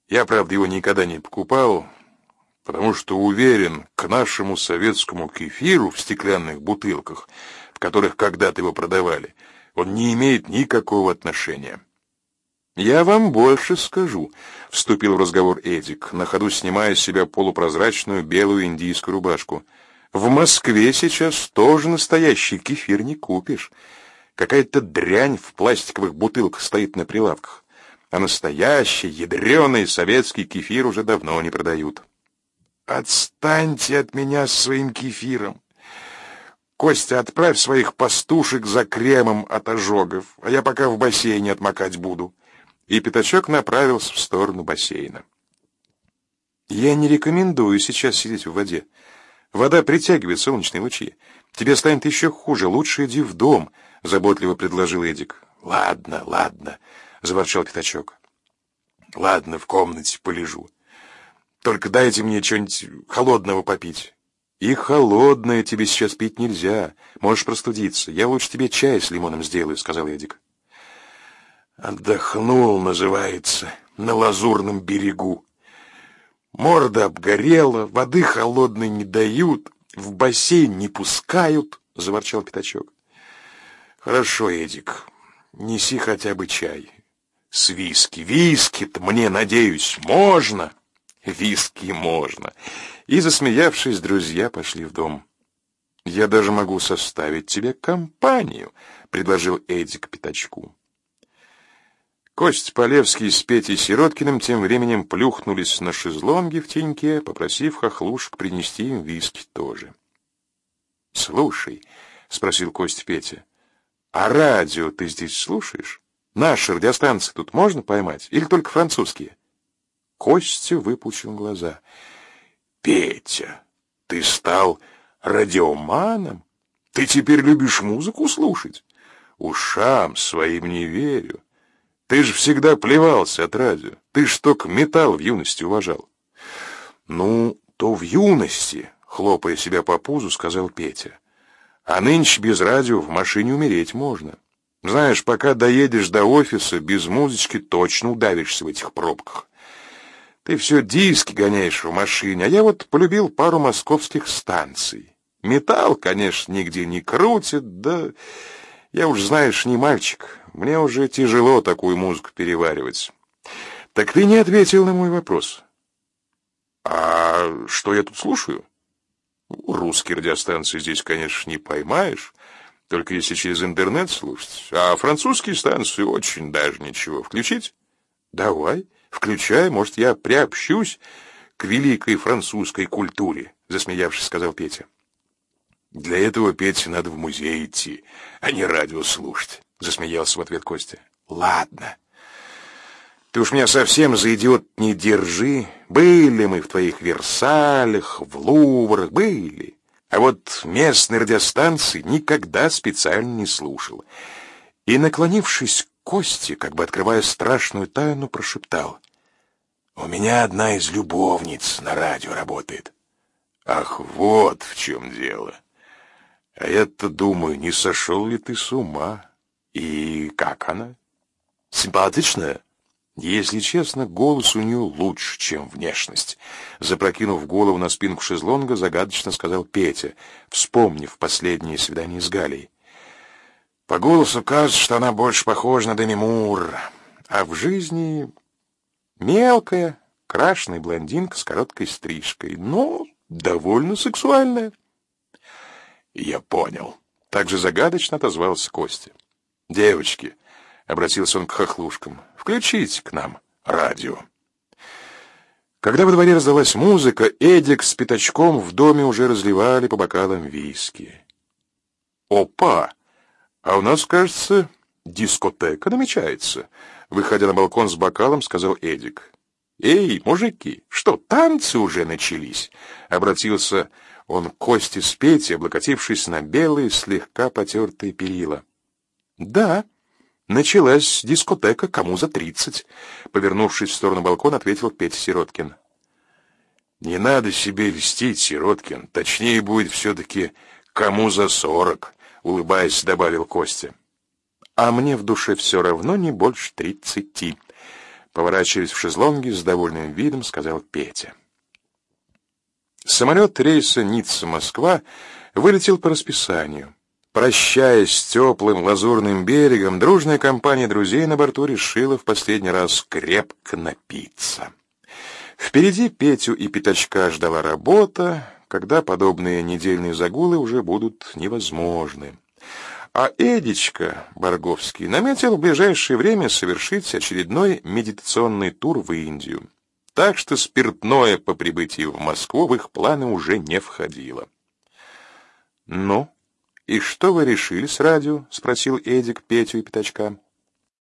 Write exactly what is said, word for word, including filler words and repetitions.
Я, правда, его никогда не покупал, потому что уверен, к нашему советскому кефиру в стеклянных бутылках, в которых когда-то его продавали, он не имеет никакого отношения. «Я вам больше скажу», — вступил в разговор Эдик, на ходу снимая с себя полупрозрачную белую индийскую рубашку. «В Москве сейчас тоже настоящий кефир не купишь. Какая-то дрянь в пластиковых бутылках стоит на прилавках, а настоящий ядреный советский кефир уже давно не продают». «Отстаньте от меня с своим кефиром. Костя, отправь своих пастушек за кремом от ожогов, а я пока в бассейне отмокать буду». И Пятачок направился в сторону бассейна. «Я не рекомендую сейчас сидеть в воде. Вода притягивает солнечные лучи. Тебе станет еще хуже. Лучше иди в дом», — заботливо предложил Эдик. «Ладно, ладно», — заворчал Пятачок. «Ладно, в комнате полежу. Только дайте мне что-нибудь холодного попить». «И холодное тебе сейчас пить нельзя. Можешь простудиться. Я лучше тебе чай с лимоном сделаю», — сказал Эдик. «Отдохнул, называется, на Лазурном берегу. Морда обгорела, воды холодной не дают, в бассейн не пускают», — заворчал Пятачок. «Хорошо, Эдик, неси хотя бы чай. С виски. Виски-то мне, надеюсь, можно?» «Виски можно». И, засмеявшись, друзья пошли в дом. «Я даже могу составить тебе компанию», — предложил Эдик Пятачку. Кость Полевский с Петей Сироткиным тем временем плюхнулись на шезлонги в теньке, попросив хохлушек принести им виски тоже. «Слушай», — спросил Кость Петя, — «а радио ты здесь слушаешь? Наши радиостанции тут можно поймать или только французские?» Костя выпучил глаза. «Петя, ты стал радиоманом? Ты теперь любишь музыку слушать? Ушам своим не верю. Ты же всегда плевался от радио. Ты ж только металл в юности уважал». «Ну, то в юности», — хлопая себя по пузу, сказал Петя. «А нынче без радио в машине умереть можно. Знаешь, пока доедешь до офиса, без музычки точно удавишься в этих пробках. Ты все диски гоняешь в машине, а я вот полюбил пару московских станций. Металл, конечно, нигде не крутит, да я уж, знаешь, не мальчик. Мне уже тяжело такую музыку переваривать. Так ты не ответил на мой вопрос». «А что я тут слушаю?» «Русские радиостанции здесь, конечно, не поймаешь, только если через интернет слушать. А французские станции очень даже ничего. Включить?» «Давай, включай, может, я приобщусь к великой французской культуре», — засмеявшись, сказал Петя. «Для этого, Петя, надо в музей идти, а не радио слушать», — засмеялся в ответ Костя. «Ладно. Ты уж меня совсем за идиот не держи. Были мы в твоих Версалях, в Луврах, были. А вот местные радиостанции никогда специально не слушал». И, наклонившись к Косте, как бы открывая страшную тайну, прошептал: «У меня одна из любовниц на радио работает». «Ах, вот в чем дело. А я-то думаю, не сошел ли ты с ума? И как она? Симпатичная?» «Если честно, голос у нее лучше, чем внешность», — запрокинув голову на спинку шезлонга, загадочно сказал Петя, вспомнив последнее свидание с Галей. «По голосу кажется, что она больше похожа на Деми Мур, а в жизни мелкая, крашеная блондинка с короткой стрижкой, но довольно сексуальная». «Я понял», — также загадочно отозвался Костя. «Девочки», — обратился он к хохлушкам, — «включите к нам радио». Когда во дворе раздалась музыка, Эдик с Пятачком в доме уже разливали по бокалам виски. «Опа! А у нас, кажется, дискотека намечается», — выходя на балкон с бокалом, сказал Эдик. «Эй, мужики, что, танцы уже начались?» — обратился он к Косте с Петей, облокотившись на белые, слегка потертые перила. «Да, началась дискотека, кому за тридцать», — повернувшись в сторону балкона, ответил Петя Сироткин. «Не надо себе льстить, Сироткин, точнее будет все-таки кому за сорок», — улыбаясь, добавил Костя. «А мне в душе все равно не больше тридцати», — Поворачиваясь в шезлонге, с довольным видом сказал Петя. Самолет рейса Ницца-Москва вылетел по расписанию. Прощаясь с теплым лазурным берегом, дружная компания друзей на борту решила в последний раз крепко напиться. Впереди Петю и Пятачка ждала работа, когда подобные недельные загулы уже будут невозможны. А Эдичка Барговский наметил в ближайшее время совершить очередной медитационный тур в Индию. Так что спиртное по прибытии в Москву в их планы уже не входило. «Ну, и что вы решили с радио?» — спросил Эдик Петю и Пятачка.